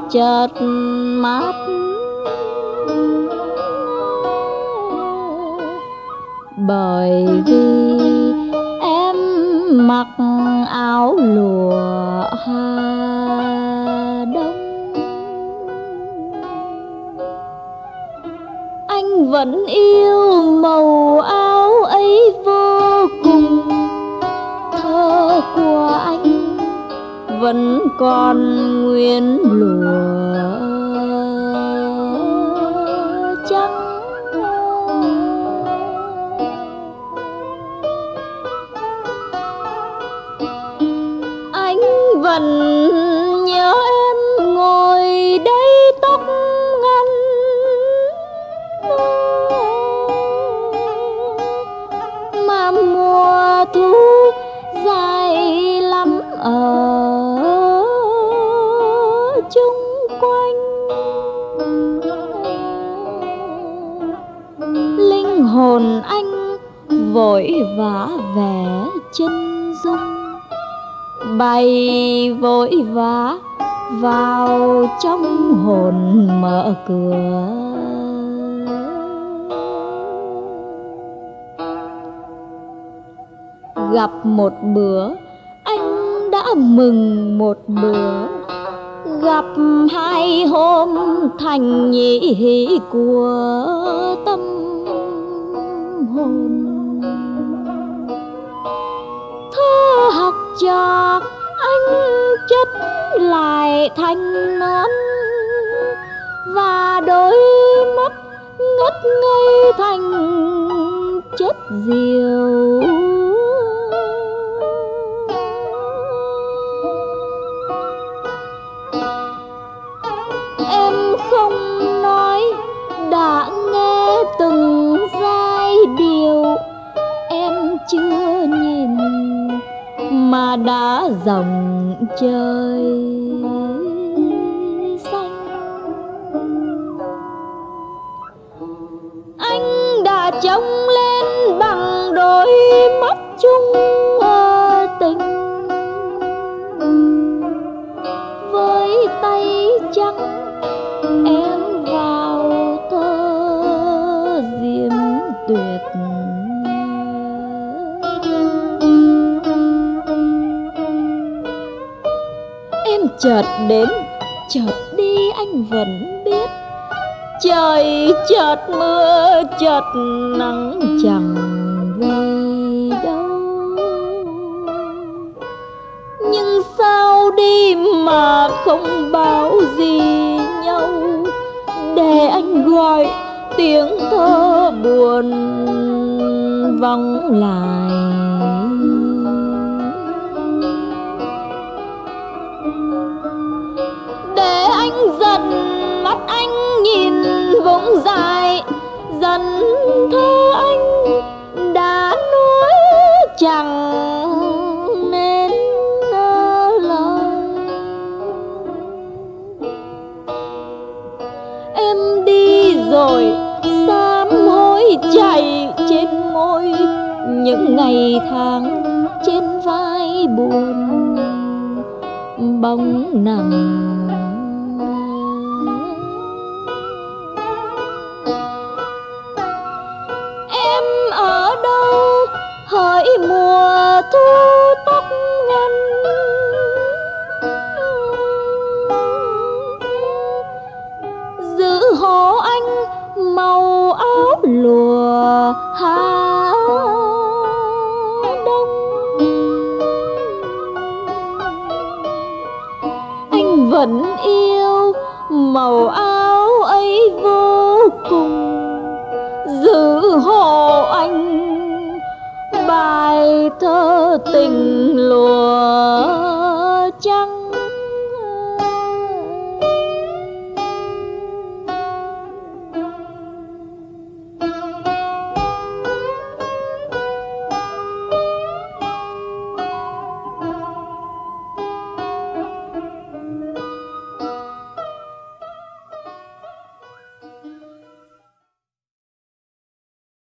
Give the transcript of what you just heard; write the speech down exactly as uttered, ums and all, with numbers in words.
chợt mắt, bởi vì em mặc áo lụa Hà Đông. Anh vẫn yêu màu áo ấy vô cùng, thơ của anh vẫn còn nguyên lụa trắng. Anh vẫn nhớ em ngồi đây tóc ngắn, mà mùa thu dài lắm ở chung quanh. Linh hồn anh vội vã vẻ chân dung, bay vội vã vào trong hồn mở cửa. Gặp một bữa anh đã mừng một bữa, gặp hai hôm thành nhị hỷ của tâm hồn. Thơ học trò anh chất lại thành non, và đôi mắt ngất ngây thành chất diều. Em không nói đã nghe từng giai điệu, em chưa nhìn mà đã dòng trời xanh. Anh đã trông lên bằng đôi mắt chung tình, với tay trắng em vào thơ diễm tuyệt. Em chợt đến chợt đi anh vẫn biết, trời chợt mưa chợt nắng chẳng về đâu. Nhưng sao đi mà không báo gì nhau, để anh gọi tiếng thơ buồn vọng lại. Để anh dần mắt anh nhìn vùng dài, dần thơ anh đã nói chẳng nên lời. Em đi rồi sám hối chảy trên môi, những ngày tháng trên vai buồn bóng nặng. Em ở đâu hỡi mùa thu tóc ngắn, giữ hộ anh màu áo lụa Hà Đông. Anh vẫn yêu màu áo ấy vô cùng, giữ hộ anh bài thơ tình lùa